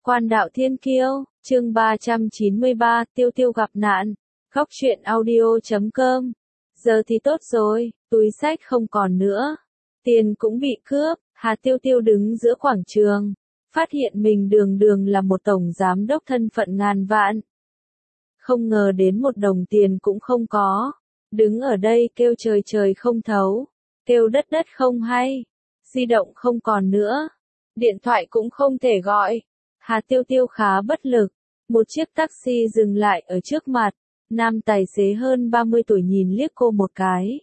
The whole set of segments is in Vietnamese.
Quan đạo thiên kiêu, chương 393, Tiêu Tiêu gặp nạn. Góc truyện audio.com. Giờ thì tốt rồi, túi xách không còn nữa. Tiền cũng bị cướp, Hà Tiêu Tiêu đứng giữa quảng trường. Phát hiện mình đường đường là một tổng giám đốc thân phận ngàn vạn. Không ngờ đến một đồng tiền cũng không có. Đứng ở đây kêu trời trời không thấu. Kêu đất đất không hay. Di động không còn nữa. Điện thoại cũng không thể gọi. Hà Tiêu Tiêu khá bất lực. Một chiếc taxi dừng lại ở trước mặt. Nam tài xế hơn 30 tuổi nhìn liếc cô một cái.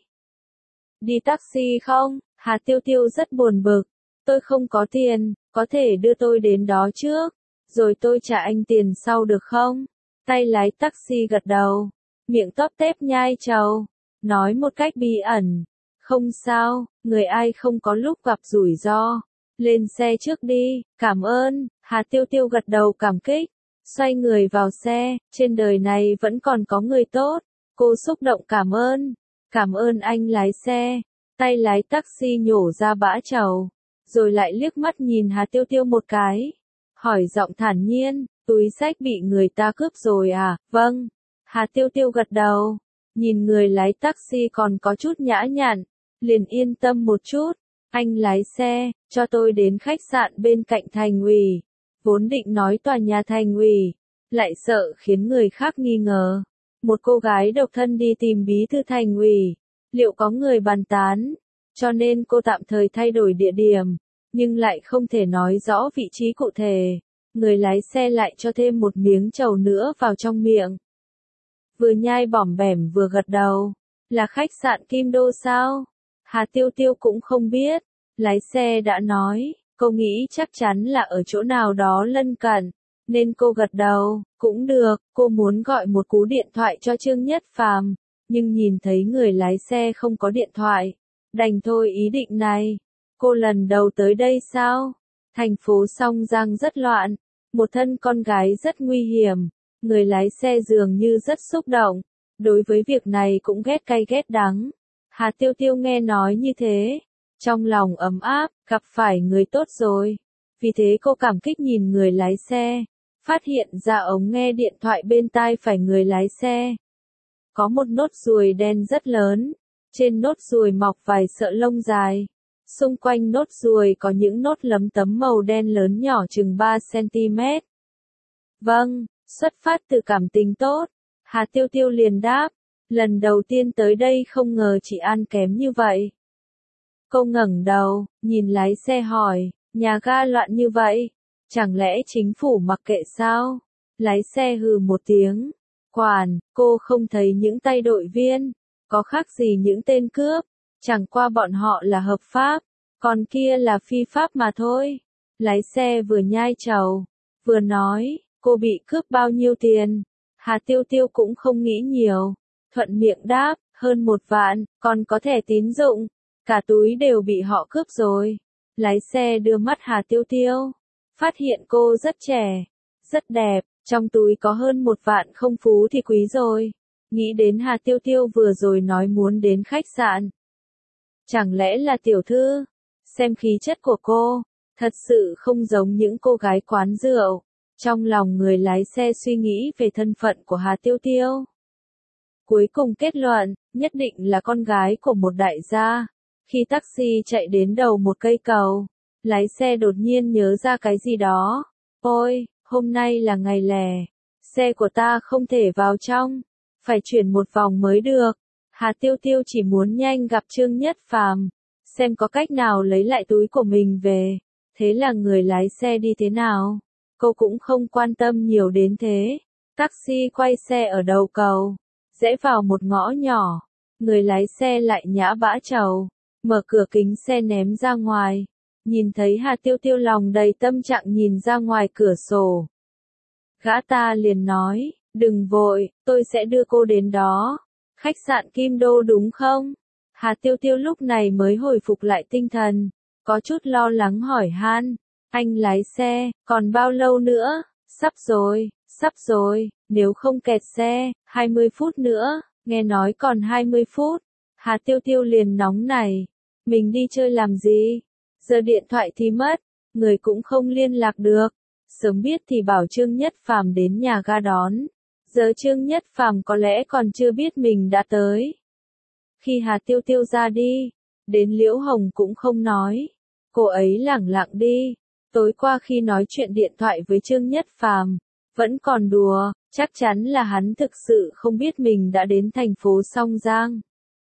Đi taxi không? Hà Tiêu Tiêu rất buồn bực. Tôi không có tiền, có thể đưa tôi đến đó trước, rồi tôi trả anh tiền sau được không? Tay lái taxi gật đầu, miệng tóp tép nhai trầu, nói một cách bí ẩn. Không sao, người ai không có lúc gặp rủi ro. Lên xe trước đi, cảm ơn. Hà Tiêu Tiêu gật đầu cảm kích, xoay người vào xe, trên đời này vẫn còn có người tốt. Cô xúc động cảm ơn anh lái xe. Tay lái taxi nhổ ra bã trầu, rồi lại liếc mắt nhìn Hà Tiêu Tiêu một cái. Hỏi giọng thản nhiên, túi xách bị người ta cướp rồi à? Vâng. Hà Tiêu Tiêu gật đầu, nhìn người lái taxi còn có chút nhã nhặn, liền yên tâm một chút. Anh lái xe, cho tôi đến khách sạn bên cạnh thành ủy. Vốn định nói tòa nhà thành ủy, lại sợ khiến người khác nghi ngờ. Một cô gái độc thân đi tìm bí thư thành ủy, liệu có người bàn tán? Cho nên cô tạm thời thay đổi địa điểm, nhưng lại không thể nói rõ vị trí cụ thể. Người lái xe lại cho thêm một miếng trầu nữa vào trong miệng. Vừa nhai bỏm bẻm vừa gật đầu. Là khách sạn Kim Đô sao? Hà Tiêu Tiêu cũng không biết. Lái xe đã nói, cô nghĩ chắc chắn là ở chỗ nào đó lân cận, nên cô gật đầu. Cũng được, cô muốn gọi một cú điện thoại cho Trương Nhất Phàm, nhưng nhìn thấy người lái xe không có điện thoại, đành thôi ý định này. Cô lần đầu tới đây sao? Thành phố Song Giang rất loạn, một thân con gái rất nguy hiểm. Người lái xe dường như rất xúc động, đối với việc này cũng ghét cay ghét đắng. Hà Tiêu Tiêu nghe nói như thế, trong lòng ấm áp, gặp phải người tốt rồi. Vì thế cô cảm kích nhìn người lái xe, phát hiện ra ống nghe điện thoại bên tai phải người lái xe. Có một nốt ruồi đen rất lớn, trên nốt ruồi mọc vài sợi lông dài. Xung quanh nốt ruồi có những nốt lấm tấm màu đen lớn nhỏ chừng 3 cm. Vâng, xuất phát từ cảm tình tốt. Hà Tiêu Tiêu liền đáp, lần đầu tiên tới đây không ngờ chị ăn kém như vậy. Cô ngẩng đầu, nhìn lái xe hỏi, nhà ga loạn như vậy, chẳng lẽ chính phủ mặc kệ sao? Lái xe hừ một tiếng, quản, cô không thấy những tay đội viên, có khác gì những tên cướp, chẳng qua bọn họ là hợp pháp, còn kia là phi pháp mà thôi. Lái xe vừa nhai trầu, vừa nói, cô bị cướp bao nhiêu tiền? Hà Tiêu Tiêu cũng không nghĩ nhiều, thuận miệng đáp, hơn 1 vạn, còn có thẻ tín dụng, cả túi đều bị họ cướp rồi. Lái xe đưa mắt Hà Tiêu Tiêu, phát hiện cô rất trẻ, rất đẹp, trong túi có hơn 1 vạn không phú thì quý rồi. Nghĩ đến Hà Tiêu Tiêu vừa rồi nói muốn đến khách sạn. Chẳng lẽ là tiểu thư? Xem khí chất của cô, thật sự không giống những cô gái quán rượu. Trong lòng người lái xe suy nghĩ về thân phận của Hà Tiêu Tiêu. Cuối cùng kết luận, nhất định là con gái của một đại gia. Khi taxi chạy đến đầu một cây cầu, lái xe đột nhiên nhớ ra cái gì đó. Ôi, hôm nay là ngày lẻ, xe của ta không thể vào trong, phải chuyển một vòng mới được. Hà Tiêu Tiêu chỉ muốn nhanh gặp Trương Nhất Phàm, xem có cách nào lấy lại túi của mình về. Thế là người lái xe đi thế nào, cô cũng không quan tâm nhiều đến thế. Taxi quay xe ở đầu cầu, rẽ vào một ngõ nhỏ. Người lái xe lại nhã bã trầu, mở cửa kính xe ném ra ngoài. Nhìn thấy Hà Tiêu Tiêu lòng đầy tâm trạng nhìn ra ngoài cửa sổ. Gã ta liền nói, đừng vội, tôi sẽ đưa cô đến đó. Khách sạn Kim Đô đúng không? Hà Tiêu Tiêu lúc này mới hồi phục lại tinh thần, có chút lo lắng hỏi han, anh lái xe, còn bao lâu nữa? Sắp rồi, nếu không kẹt xe, 20 phút nữa, nghe nói còn 20 phút. Hà Tiêu Tiêu liền nóng nảy, mình đi chơi làm gì? Giờ điện thoại thì mất, người cũng không liên lạc được, Sớm biết thì bảo Trương Nhất Phàm đến nhà ga đón. Giờ Trương Nhất Phàm có lẽ còn chưa biết mình đã tới. Khi Hà Tiêu Tiêu ra đi, đến Liễu Hồng cũng không nói. Cô ấy lẳng lặng đi. Tối qua khi nói chuyện điện thoại với Trương Nhất Phàm, vẫn còn đùa, chắc chắn là hắn thực sự không biết mình đã đến thành phố Song Giang.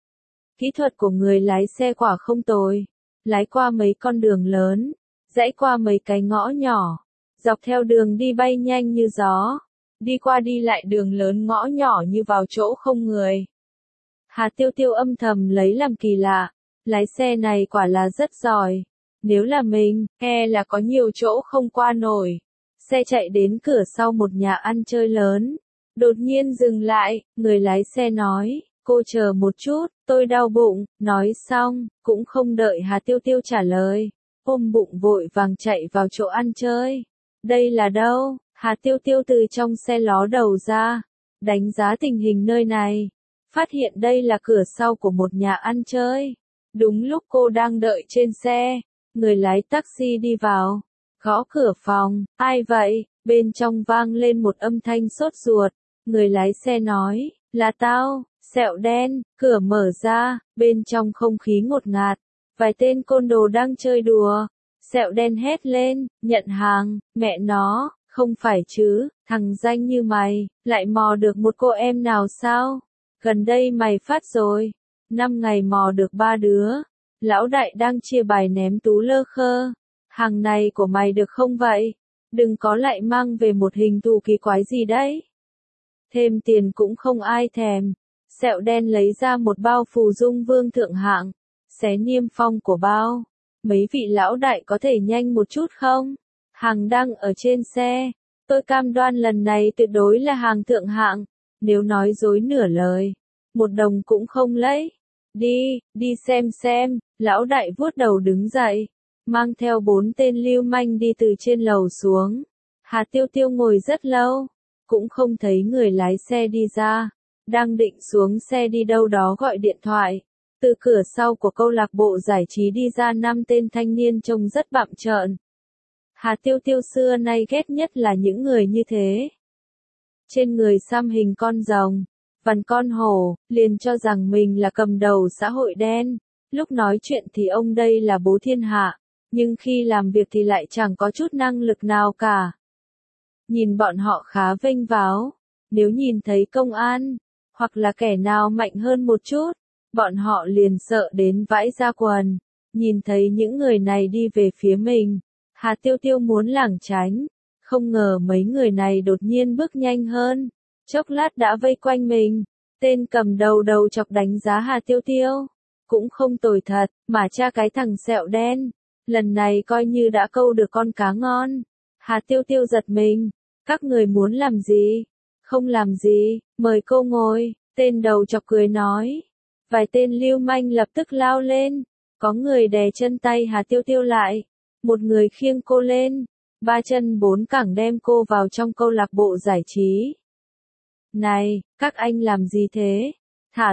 Kỹ thuật của người lái xe quả không tồi. Lái qua mấy con đường lớn, rẽ qua mấy cái ngõ nhỏ, dọc theo đường đi bay nhanh như gió, đi qua đi lại đường lớn ngõ nhỏ như vào chỗ không người. Hà Tiêu Tiêu âm thầm lấy làm kỳ lạ, lái xe này quả là rất giỏi. Nếu là mình, là có nhiều chỗ không qua nổi. Xe chạy đến cửa sau một nhà ăn chơi lớn. Đột nhiên dừng lại, người lái xe nói, cô chờ một chút, tôi đau bụng. Nói xong, cũng không đợi Hà Tiêu Tiêu trả lời. Ôm bụng vội vàng chạy vào chỗ ăn chơi. Đây là đâu? Hà Tiêu Tiêu từ trong xe ló đầu ra, đánh giá tình hình nơi này. Phát hiện đây là cửa sau của một nhà ăn chơi. Đúng lúc cô đang đợi trên xe, người lái taxi đi vào, gõ cửa phòng. Ai vậy? Bên trong vang lên một âm thanh sốt ruột. Người lái xe nói, là tao, Sẹo Đen. Cửa mở ra, bên trong không khí ngột ngạt. Vài tên côn đồ đang chơi đùa. Sẹo Đen hét lên, nhận hàng. Mẹ nó, không phải chứ, thằng danh như mày, lại mò được một cô em nào sao? Gần đây mày phát rồi. 5 ngày mò được 3 đứa. Lão đại đang chia bài ném tú lơ khơ. Hàng này của mày được không vậy? Đừng có lại mang về một hình thù kỳ quái gì đấy. Thêm tiền cũng không ai thèm. Sẹo Đen lấy ra một bao phù dung vương thượng hạng. Xé niêm phong của bao. Mấy vị lão đại có thể nhanh một chút không? Hàng đang ở trên xe. Tôi cam đoan lần này tuyệt đối là hàng thượng hạng. Nếu nói dối nửa lời, 1 đồng cũng không lấy. Đi xem. Lão đại vuốt đầu đứng dậy, mang theo 4 tên lưu manh đi từ trên lầu xuống. Hà Tiêu Tiêu ngồi rất lâu, cũng không thấy người lái xe đi ra. Đang định xuống xe đi đâu đó gọi điện thoại. Từ cửa sau của câu lạc bộ giải trí đi ra 5 tên thanh niên trông rất bặm trợn. Hà Tiêu Tiêu xưa nay ghét nhất là những người như thế. Trên người xăm hình con rồng, vằn con hổ, liền cho rằng mình là cầm đầu xã hội đen. Lúc nói chuyện thì ông đây là bố thiên hạ, nhưng khi làm việc thì lại chẳng có chút năng lực nào cả. Nhìn bọn họ khá vênh váo, nếu nhìn thấy công an, hoặc là kẻ nào mạnh hơn một chút, bọn họ liền sợ đến vãi ra quần. Nhìn thấy những người này đi về phía mình, Hà Tiêu Tiêu muốn lảng tránh, không ngờ mấy người này đột nhiên bước nhanh hơn, chốc lát đã vây quanh mình. Tên cầm đầu đầu chọc đánh giá Hà Tiêu Tiêu, cũng không tồi thật, mà cha cái thằng Sẹo Đen, lần này coi như đã câu được con cá ngon. Hà Tiêu Tiêu giật mình, các người muốn làm gì? Không làm gì, mời cô ngồi. Tên đầu chọc cười nói. Vài tên lưu manh lập tức lao lên, có người đè chân tay Hà Tiêu Tiêu lại, một người khiêng cô lên, 3 chân 4 cẳng đem cô vào trong câu lạc bộ giải trí. Này, các anh làm gì thế? Thả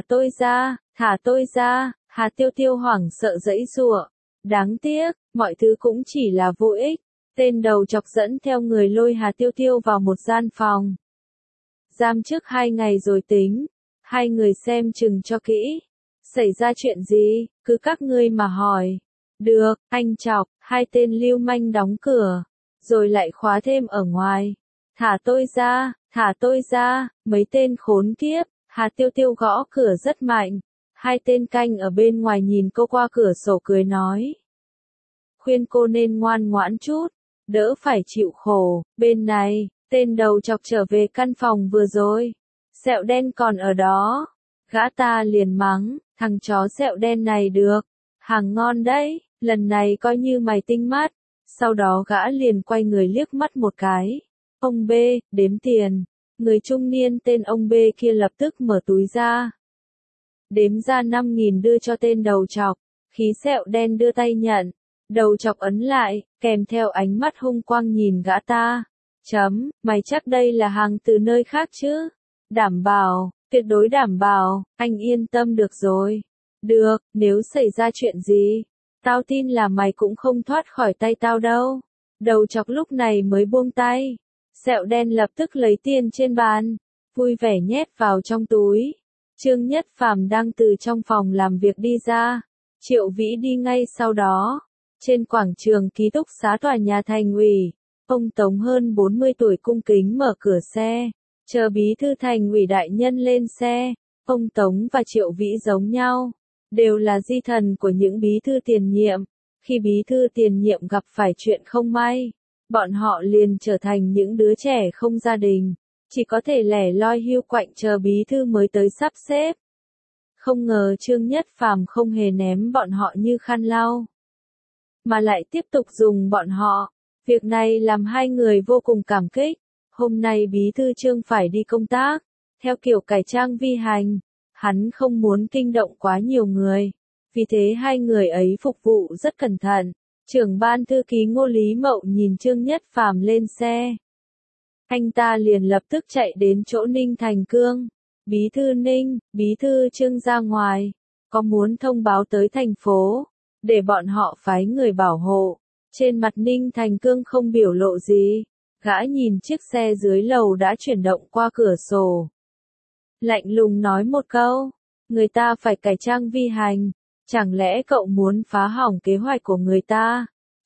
tôi ra, Hà Tiêu Tiêu hoảng sợ giãy giụa. Đáng tiếc, mọi thứ cũng chỉ là vô ích. Tên đầu chọc dẫn theo người lôi Hà Tiêu Tiêu vào một gian phòng. Giam trước 2 ngày rồi tính. 2 người xem chừng cho kỹ. Xảy ra chuyện gì, cứ các ngươi mà hỏi. Được, anh chọc. 2 tên lưu manh đóng cửa, rồi lại khóa thêm ở ngoài. Thả tôi ra, mấy tên khốn kiếp. Hà Tiêu Tiêu gõ cửa rất mạnh. 2 tên canh ở bên ngoài nhìn cô qua cửa sổ cười nói. Khuyên cô nên ngoan ngoãn chút, đỡ phải chịu khổ. Bên này, tên đầu chọc trở về căn phòng vừa rồi. Sẹo Đen còn ở đó. Gã ta liền mắng, thằng chó Sẹo Đen này được. Hàng ngon đấy, lần này coi như mày tinh mắt. Sau đó gã liền quay người liếc mắt một cái. Ông B, đếm tiền. Người trung niên tên ông B kia lập tức mở túi ra. Đếm ra 5.000 đưa cho tên đầu chọc. Khí Sẹo Đen đưa tay nhận. Đầu chọc ấn lại, kèm theo ánh mắt hung quang nhìn gã ta. Mày chắc đây là hàng từ nơi khác chứ? Đảm bảo, tuyệt đối đảm bảo, anh yên tâm được rồi. Được, nếu xảy ra chuyện gì, tao tin là mày cũng không thoát khỏi tay tao đâu. Đầu chọc lúc này mới buông tay. Sẹo đen lập tức lấy tiền trên bàn, vui vẻ nhét vào trong túi. Trương Nhất Phàm đang từ trong phòng làm việc đi ra. Triệu Vĩ đi ngay sau đó. Trên quảng trường ký túc xá tòa nhà thành ủy, ông Tống hơn 40 tuổi cung kính mở cửa xe, chờ bí thư thành ủy đại nhân lên xe. Ông Tống và Triệu Vĩ giống nhau, đều là di thần của những bí thư tiền nhiệm. Khi bí thư tiền nhiệm gặp phải chuyện không may, bọn họ liền trở thành những đứa trẻ không gia đình, chỉ có thể lẻ loi hiu quạnh chờ bí thư mới tới sắp xếp. Không ngờ Trương Nhất Phàm không hề ném bọn họ như khăn lau, mà lại tiếp tục dùng bọn họ. Việc này làm hai người vô cùng cảm kích. Hôm nay bí thư Trương phải đi công tác, theo kiểu cải trang vi hành, hắn không muốn kinh động quá nhiều người. Vì thế hai người ấy phục vụ rất cẩn thận. Trưởng ban thư ký Ngô Lý Mậu nhìn Trương Nhất Phàm lên xe. Anh ta liền lập tức chạy đến chỗ Ninh Thành Cương. Bí thư Ninh, bí thư Trương ra ngoài. Có muốn thông báo tới thành phố, để bọn họ phái người bảo hộ. Trên mặt Ninh Thành Cương không biểu lộ gì. Gã nhìn chiếc xe dưới lầu đã chuyển động qua cửa sổ. Lạnh lùng nói một câu. Người ta phải cải trang vi hành. Chẳng lẽ cậu muốn phá hỏng kế hoạch của người ta?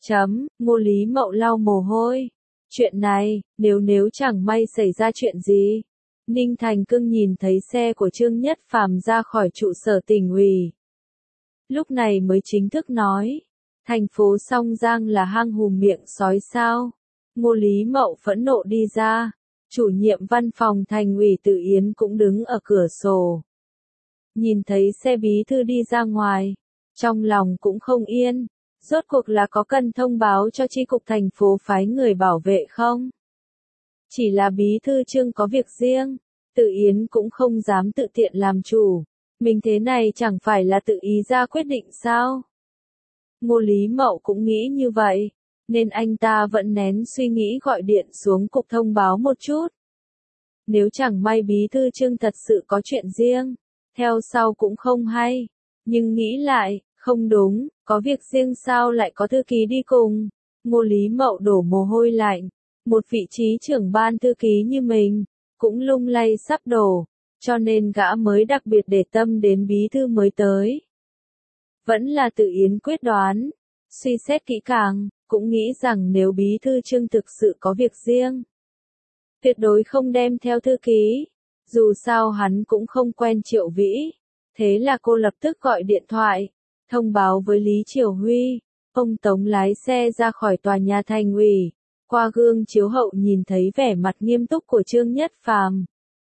Ngô Lý Mậu lau mồ hôi. Chuyện này, nếu chẳng may xảy ra chuyện gì. Ninh Thành Cương nhìn thấy xe của Trương Nhất Phàm ra khỏi trụ sở tỉnh ủy. Lúc này mới chính thức nói. Thành phố Song Giang là hang hùm miệng sói sao? Ngô Lý Mậu phẫn nộ đi ra. Chủ nhiệm văn phòng thành ủy Từ Yến cũng đứng ở cửa sổ. Nhìn thấy xe bí thư đi ra ngoài, trong lòng cũng không yên. Rốt cuộc là có cần thông báo cho chi cục thành phố phái người bảo vệ không? Chỉ là bí thư Trương có việc riêng, Từ Yến cũng không dám tự tiện làm chủ. Mình thế này chẳng phải là tự ý ra quyết định sao? Ngô Lý Mậu cũng nghĩ như vậy, nên anh ta vẫn nén suy nghĩ gọi điện xuống cục thông báo một chút. Nếu chẳng may bí thư Trương thật sự có chuyện riêng, theo sau cũng không hay. Nhưng nghĩ lại, không đúng, có việc riêng sao lại có thư ký đi cùng. Ngô Lý Mậu đổ mồ hôi lạnh. Một vị trí trưởng ban thư ký như mình, cũng lung lay sắp đổ, cho nên gã mới đặc biệt để tâm đến bí thư mới tới. Vẫn là Từ Yến quyết đoán, suy xét kỹ càng, cũng nghĩ rằng nếu bí thư Trương thực sự có việc riêng, tuyệt đối không đem theo thư ký, dù sao hắn cũng không quen Triệu Vĩ. Thế là cô lập tức gọi điện thoại, thông báo với Lý Triều Huy. Ông Tống lái xe ra khỏi tòa nhà thành ủy, qua gương chiếu hậu nhìn thấy vẻ mặt nghiêm túc của Trương Nhất Phàm.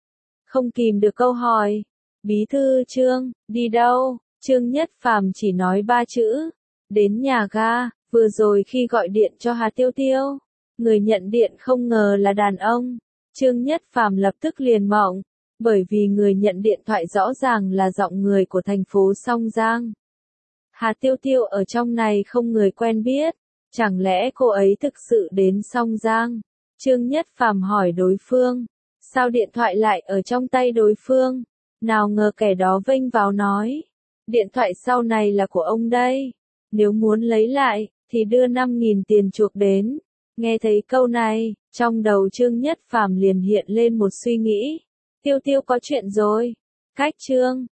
Không kìm được câu hỏi, bí thư Trương, đi đâu? Trương Nhất Phàm chỉ nói 3 chữ, đến nhà ga. Vừa rồi khi gọi điện cho Hà Tiêu Tiêu, người nhận điện không ngờ là đàn ông. Trương Nhất Phàm lập tức liền mộng, bởi vì người nhận điện thoại rõ ràng là giọng người của thành phố Song Giang. Hà Tiêu Tiêu ở trong này không người quen biết, chẳng lẽ cô ấy thực sự đến Song Giang? Trương Nhất Phàm hỏi đối phương, sao điện thoại lại ở trong tay đối phương? Nào ngờ kẻ đó vênh vào nói, điện thoại sau này là của ông đây, nếu muốn lấy lại, thì đưa 5.000 tiền chuộc đến. Nghe thấy câu này, trong đầu Trương Nhất Phàm liền hiện lên một suy nghĩ, Tiêu Tiêu có chuyện rồi. Cách Trương